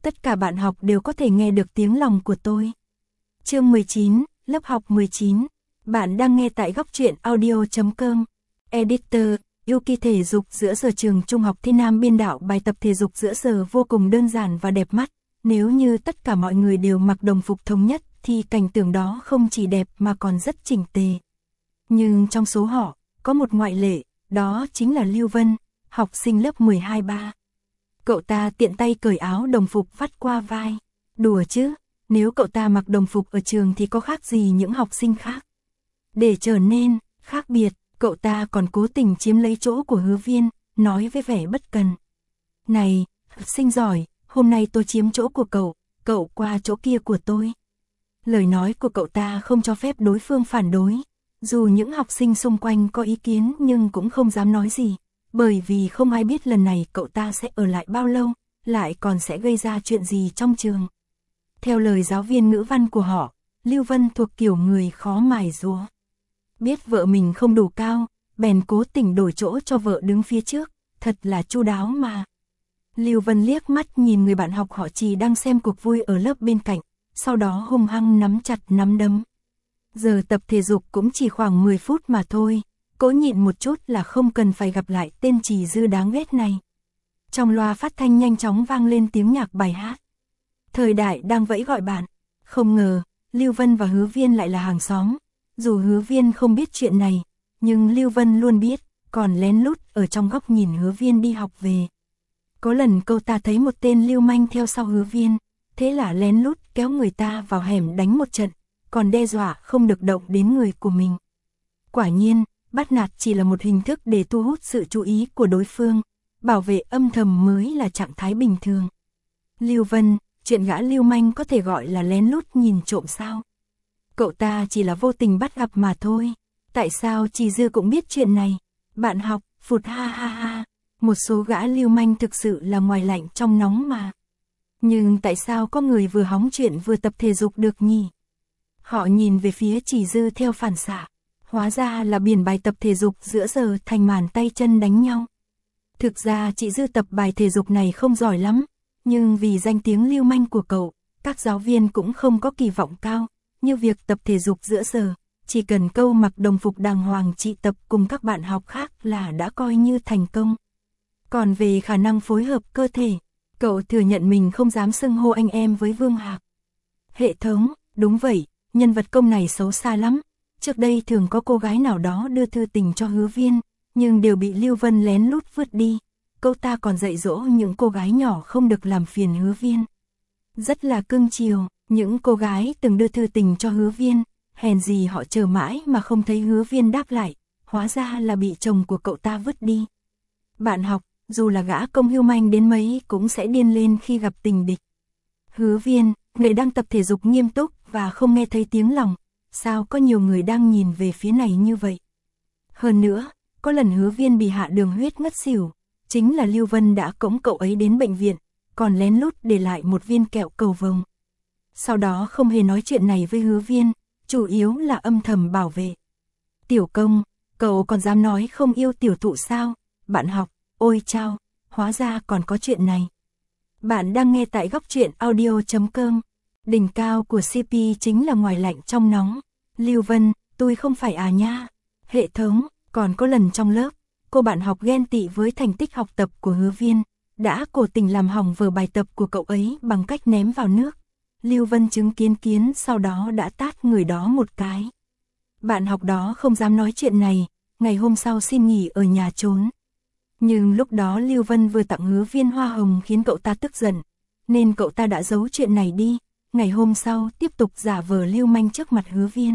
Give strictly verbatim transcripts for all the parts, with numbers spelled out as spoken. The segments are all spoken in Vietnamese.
tất cả bạn học đều có thể nghe được tiếng lòng của tôi. Chương mười chín, lớp học mười chín. Bạn đang nghe tại góc truyện audio chấm com. Editor, Yuki. Thể dục giữa giờ. Trường trung học Thiên Nam biên đạo bài tập thể dục giữa giờ vô cùng đơn giản và đẹp mắt. Nếu như tất cả mọi người đều mặc đồng phục thống nhất thì cảnh tượng đó không chỉ đẹp mà còn rất chỉnh tề. Nhưng trong số họ, có một ngoại lệ, đó chính là Lưu Vân, học sinh lớp mười hai ba. Cậu ta tiện tay cởi áo đồng phục vắt qua vai. Đùa chứ, nếu cậu ta mặc đồng phục ở trường thì có khác gì những học sinh khác. Để trở nên khác biệt, cậu ta còn cố tình chiếm lấy chỗ của Hứa Viên, nói với vẻ bất cần. Này, học sinh giỏi, hôm nay tôi chiếm chỗ của cậu, cậu qua chỗ kia của tôi. Lời nói của cậu ta không cho phép đối phương phản đối. Dù những học sinh xung quanh có ý kiến nhưng cũng không dám nói gì. Bởi vì không ai biết lần này cậu ta sẽ ở lại bao lâu, lại còn sẽ gây ra chuyện gì trong trường. Theo lời giáo viên ngữ văn của họ, Lưu Vân thuộc kiểu người khó mài rũa. Biết vợ mình không đủ cao, bèn cố tình đổi chỗ cho vợ đứng phía trước, thật là chu đáo mà. Lưu Vân liếc mắt nhìn người bạn học họ Trì đang xem cuộc vui ở lớp bên cạnh, sau đó hung hăng nắm chặt nắm đấm. Giờ tập thể dục cũng chỉ khoảng mười phút mà thôi, cố nhịn một chút là không cần phải gặp lại tên Trì Dư đáng ghét này. Trong loa phát thanh nhanh chóng vang lên tiếng nhạc bài hát. Thời Đại đang vẫy gọi bạn. Không ngờ, Lưu Vân và Hứa Viên lại là hàng xóm. Dù Hứa Viên không biết chuyện này, nhưng Lưu Vân luôn biết, còn lén lút ở trong góc nhìn Hứa Viên đi học về. Có lần cô ta thấy một tên lưu manh theo sau Hứa Viên, thế là lén lút kéo người ta vào hẻm đánh một trận, còn đe dọa không được động đến người của mình. Quả nhiên, bắt nạt chỉ là một hình thức để thu hút sự chú ý của đối phương, bảo vệ âm thầm mới là trạng thái bình thường. Lưu Vân, chuyện gã lưu manh có thể gọi là lén lút nhìn trộm sao? Cậu ta chỉ là vô tình bắt gặp mà thôi. Tại sao Trì Dư cũng biết chuyện này? Bạn học, phụt ha ha ha. Một số gã lưu manh thực sự là ngoài lạnh trong nóng mà. Nhưng tại sao có người vừa hóng chuyện vừa tập thể dục được nhỉ? Họ nhìn về phía Trì Dư theo phản xạ. Hóa ra là biển bài tập thể dục giữa giờ thành màn tay chân đánh nhau. Thực ra chị Dư tập bài thể dục này không giỏi lắm, nhưng vì danh tiếng lưu manh của cậu, các giáo viên cũng không có kỳ vọng cao, như việc tập thể dục giữa giờ, chỉ cần câu mặc đồng phục đàng hoàng chị tập cùng các bạn học khác là đã coi như thành công. Còn về khả năng phối hợp cơ thể, cậu thừa nhận mình không dám xưng hô anh em với Vương Hạc. Hệ thống, đúng vậy, nhân vật công này xấu xa lắm. Trước đây thường có cô gái nào đó đưa thư tình cho Hứa Viên, nhưng đều bị Lưu Vân lén lút vứt đi. Cô ta còn dạy dỗ những cô gái nhỏ không được làm phiền Hứa Viên. Rất là cưng chiều, những cô gái từng đưa thư tình cho Hứa Viên, hèn gì họ chờ mãi mà không thấy Hứa Viên đáp lại, hóa ra là bị chồng của cậu ta vứt đi. Bạn học, dù là gã công hưu manh đến mấy cũng sẽ điên lên khi gặp tình địch. Hứa Viên, người đang tập thể dục nghiêm túc và không nghe thấy tiếng lòng. Sao có nhiều người đang nhìn về phía này như vậy? Hơn nữa, có lần Hứa Viên bị hạ đường huyết ngất xỉu, chính là Lưu Vân đã cõng cậu ấy đến bệnh viện, còn lén lút để lại một viên kẹo cầu vồng. Sau đó không hề nói chuyện này với Hứa Viên, chủ yếu là âm thầm bảo vệ. Tiểu Công, cậu còn dám nói không yêu tiểu thụ sao? Bạn học, ôi chao, hóa ra còn có chuyện này. Bạn đang nghe tại góc truyện audio chấm com. Đỉnh cao của xê pê chính là ngoài lạnh trong nóng. Lưu Vân, tôi không phải à nha. Hệ thống, còn có lần trong lớp, cô bạn học ghen tị với thành tích học tập của Hứa Viên, đã cố tình làm hỏng vở bài tập của cậu ấy bằng cách ném vào nước. Lưu Vân chứng kiến kiến sau đó đã tát người đó một cái. Bạn học đó không dám nói chuyện này, ngày hôm sau xin nghỉ ở nhà trốn. Nhưng lúc đó Lưu Vân vừa tặng Hứa Viên hoa hồng khiến cậu ta tức giận, nên cậu ta đã giấu chuyện này đi. Ngày hôm sau tiếp tục giả vờ lưu manh trước mặt Hứa Viên.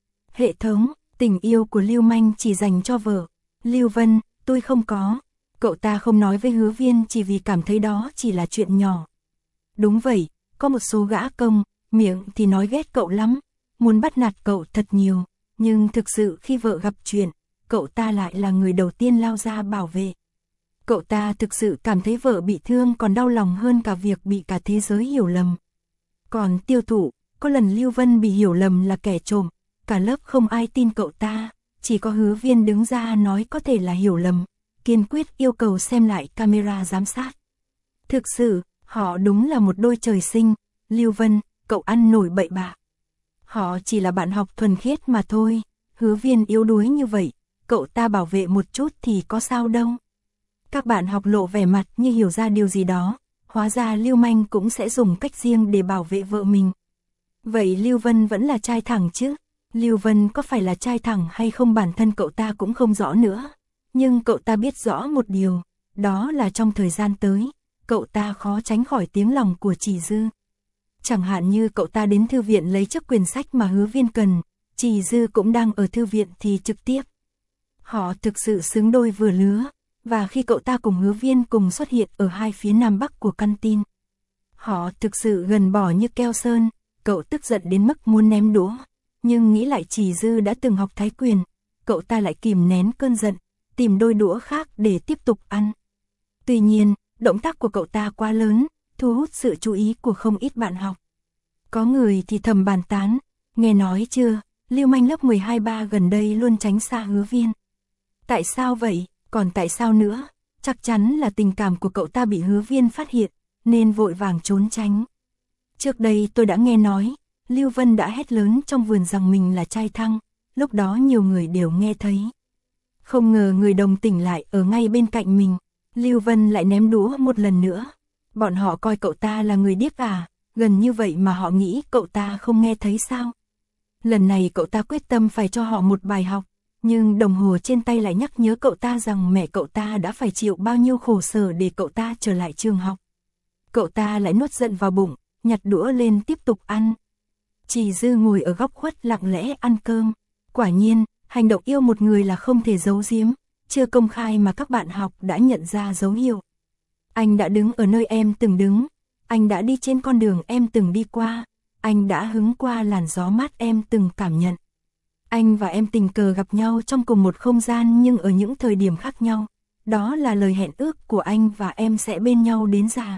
Hệ thống, tình yêu của lưu manh chỉ dành cho vợ. Lưu Vân, tôi không có. Cậu ta không nói với Hứa Viên chỉ vì cảm thấy đó chỉ là chuyện nhỏ. Đúng vậy, có một số gã công, miệng thì nói ghét cậu lắm, muốn bắt nạt cậu thật nhiều, nhưng thực sự khi vợ gặp chuyện, cậu ta lại là người đầu tiên lao ra bảo vệ. Cậu ta thực sự cảm thấy vợ bị thương còn đau lòng hơn cả việc bị cả thế giới hiểu lầm. Còn Tiêu Thụ, có lần Lưu Vân bị hiểu lầm là kẻ trộm, cả lớp không ai tin cậu ta, chỉ có Hứa Viên đứng ra nói có thể là hiểu lầm, kiên quyết yêu cầu xem lại camera giám sát. Thực sự, Họ đúng là một đôi trời sinh. Lưu Vân, cậu ăn nổi bậy bạ. Họ chỉ là bạn học thuần khiết mà thôi. Hứa Viên yếu đuối như vậy, cậu ta bảo vệ một chút thì có sao đâu. Các bạn học lộ vẻ mặt như hiểu ra điều gì đó. Hóa ra Lưu Manh cũng sẽ dùng cách riêng để bảo vệ vợ mình. Vậy Lưu Vân vẫn là trai thẳng chứ? Lưu Vân có phải là trai thẳng hay không bản thân cậu ta cũng không rõ nữa. Nhưng cậu ta biết rõ một điều, đó là trong thời gian tới, cậu ta khó tránh khỏi tiếng lòng của Trì Dư. Chẳng hạn như cậu ta đến thư viện lấy chiếc quyển sách mà Hứa Viên cần, Trì Dư cũng đang ở thư viện thì trực tiếp. Họ thực sự xứng đôi vừa lứa, và khi cậu ta cùng Hứa Viên cùng xuất hiện ở hai phía nam bắc của căn tin, họ thực sự gần bỏ như keo sơn. Cậu tức giận đến mức muốn ném đũa, nhưng nghĩ lại Trì Dư đã từng học thái quyền, cậu ta lại kìm nén cơn giận, tìm đôi đũa khác để tiếp tục ăn. Tuy nhiên, động tác của cậu ta quá lớn, thu hút sự chú ý của không ít bạn học. Có người thì thầm bàn tán, nghe nói chưa, Lưu Manh lớp mười hai ba gần đây luôn tránh xa Hứa Viên. Tại sao vậy, còn tại sao nữa? Chắc chắn là tình cảm của cậu ta bị Hứa Viên phát hiện, nên vội vàng trốn tránh. Trước đây tôi đã nghe nói, Lưu Vân đã hét lớn trong vườn rằng mình là trai thăng, lúc đó nhiều người đều nghe thấy. Không ngờ người đồng tỉnh lại ở ngay bên cạnh mình, Lưu Vân lại ném đũa một lần nữa. Bọn họ coi cậu ta là người điếc à, gần như vậy mà họ nghĩ cậu ta không nghe thấy sao. Lần này cậu ta quyết tâm phải cho họ một bài học, nhưng đồng hồ trên tay lại nhắc nhớ cậu ta rằng mẹ cậu ta đã phải chịu bao nhiêu khổ sở để cậu ta trở lại trường học. Cậu ta lại nuốt giận vào bụng, nhặt đũa lên tiếp tục ăn. Trì Dư ngồi ở góc khuất lặng lẽ ăn cơm. Quả nhiên, hành động yêu một người là không thể giấu giếm, chưa công khai mà các bạn học đã nhận ra dấu hiệu. Anh đã đứng ở nơi em từng đứng, anh đã đi trên con đường em từng đi qua, anh đã hứng qua làn gió mát em từng cảm nhận. Anh và em tình cờ gặp nhau trong cùng một không gian nhưng ở những thời điểm khác nhau. Đó là lời hẹn ước của anh và em sẽ bên nhau đến già.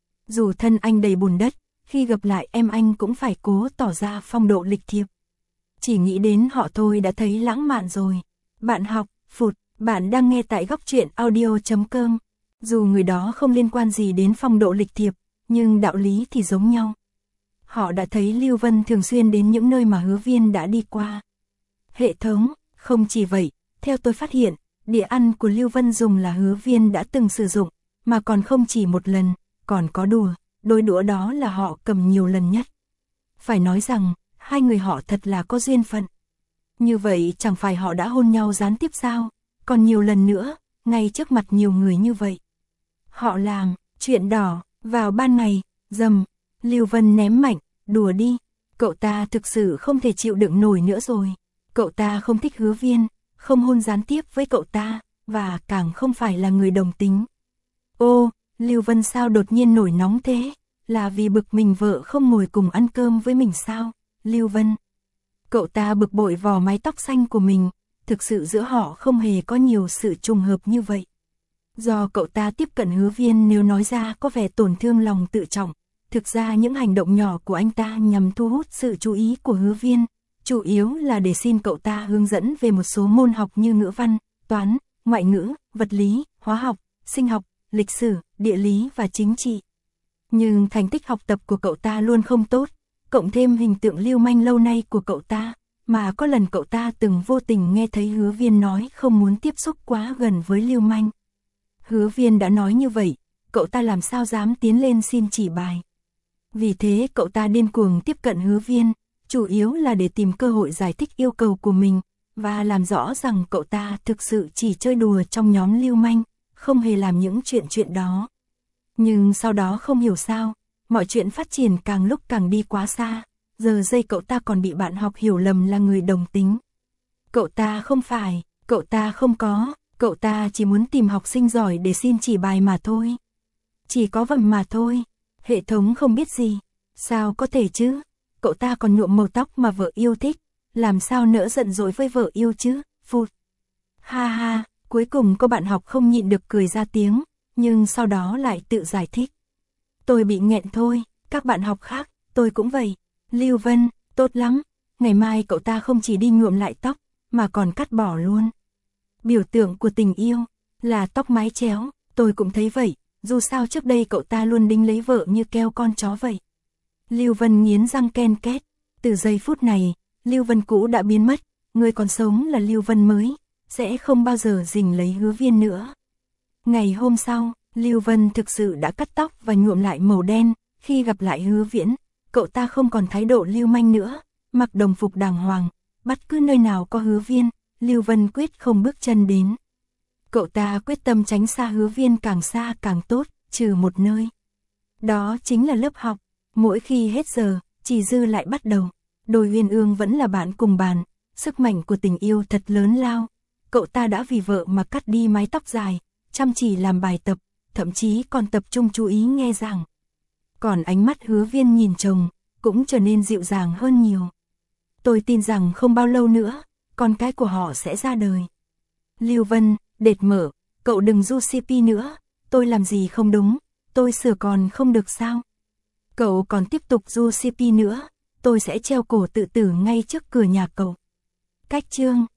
Dù thân anh đầy bùn đất, khi gặp lại em anh cũng phải cố tỏ ra phong độ lịch thiệp. Chỉ nghĩ đến họ thôi đã thấy lãng mạn rồi. Bạn học, phụt, bạn đang nghe tại góc truyện audio chấm com. Dù người đó không liên quan gì đến phong độ lịch thiệp, nhưng đạo lý thì giống nhau. Họ đã thấy Lưu Vân thường xuyên đến những nơi mà Hứa Viên đã đi qua. Hệ thống, không chỉ vậy, theo tôi phát hiện, đĩa ăn của Lưu Vân dùng là Hứa Viên đã từng sử dụng, mà còn không chỉ một lần, còn có đùa, đôi đũa đó là họ cầm nhiều lần nhất. Phải nói rằng, hai người họ thật là có duyên phận. Như vậy chẳng phải họ đã hôn nhau gián tiếp sao, còn nhiều lần nữa, ngay trước mặt nhiều người như vậy. Họ làm, chuyện đỏ, vào ban ngày, dầm, Lưu Vân ném mạnh, đùa đi, cậu ta thực sự không thể chịu đựng nổi nữa rồi. Cậu ta không thích Hứa Viên, không hôn gián tiếp với cậu ta, và càng không phải là người đồng tính. Ô, Lưu Vân sao đột nhiên nổi nóng thế? Là vì bực mình vợ không ngồi cùng ăn cơm với mình sao? Lưu Vân. Cậu ta bực bội vò mái tóc xanh của mình, thực sự giữa họ không hề có nhiều sự trùng hợp như vậy. Do cậu ta tiếp cận Hứa Viên nếu nói ra có vẻ tổn thương lòng tự trọng, thực ra những hành động nhỏ của anh ta nhằm thu hút sự chú ý của Hứa Viên, chủ yếu là để xin cậu ta hướng dẫn về một số môn học như ngữ văn, toán, ngoại ngữ, vật lý, hóa học, sinh học, lịch sử, địa lý và chính trị. Nhưng thành tích học tập của cậu ta luôn không tốt, cộng thêm hình tượng lưu manh lâu nay của cậu ta, mà có lần cậu ta từng vô tình nghe thấy Hứa Viên nói không muốn tiếp xúc quá gần với lưu manh. Hứa Viên đã nói như vậy, cậu ta làm sao dám tiến lên xin chỉ bài. Vì thế cậu ta điên cuồng tiếp cận Hứa Viên, chủ yếu là để tìm cơ hội giải thích yêu cầu của mình, và làm rõ rằng cậu ta thực sự chỉ chơi đùa trong nhóm lưu manh, không hề làm những chuyện chuyện đó. Nhưng sau đó không hiểu sao, mọi chuyện phát triển càng lúc càng đi quá xa, giờ giây cậu ta còn bị bạn học hiểu lầm là người đồng tính. Cậu ta không phải, cậu ta không có, cậu ta chỉ muốn tìm học sinh giỏi để xin chỉ bài mà thôi. Chỉ có vậy mà thôi, hệ thống không biết gì, sao có thể chứ, cậu ta còn nhuộm màu tóc mà vợ yêu thích, làm sao nỡ giận dỗi với vợ yêu chứ, phụt. Ha ha, cuối cùng có bạn học không nhịn được cười ra tiếng, nhưng sau đó lại tự giải thích. Tôi bị nghẹn thôi, các bạn học khác, tôi cũng vậy. Lưu Vân, tốt lắm, ngày mai cậu ta không chỉ đi nhuộm lại tóc, mà còn cắt bỏ luôn. Biểu tượng của tình yêu, là tóc mái chéo, tôi cũng thấy vậy, dù sao trước đây cậu ta luôn đính lấy vợ như keo con chó vậy. Lưu Vân nghiến răng ken két, từ giây phút này, Lưu Vân cũ đã biến mất, người còn sống là Lưu Vân mới, sẽ không bao giờ rình lấy Hứa Viên nữa. Ngày hôm sau, Lưu Vân thực sự đã cắt tóc và nhuộm lại màu đen, khi gặp lại Hứa Viễn, cậu ta không còn thái độ lưu manh nữa, mặc đồng phục đàng hoàng, bất cứ nơi nào có Hứa Viên, Lưu Vân quyết không bước chân đến. Cậu ta quyết tâm tránh xa Hứa Viên càng xa càng tốt, trừ một nơi. Đó chính là lớp học, mỗi khi hết giờ, chỉ dư lại bắt đầu. Đôi Uyên Ương vẫn là bạn cùng bàn, sức mạnh của tình yêu thật lớn lao. Cậu ta đã vì vợ mà cắt đi mái tóc dài, chăm chỉ làm bài tập, thậm chí còn tập trung chú ý nghe giảng. Còn ánh mắt Hứa Viên nhìn chồng, cũng trở nên dịu dàng hơn nhiều. Tôi tin rằng không bao lâu nữa, con cái của họ sẽ ra đời. Lưu Vân, đệt mở, cậu đừng du xê pê nữa, tôi làm gì không đúng, tôi sửa còn không được sao? Cậu còn tiếp tục du xê pê nữa, tôi sẽ treo cổ tự tử ngay trước cửa nhà cậu. Cách chương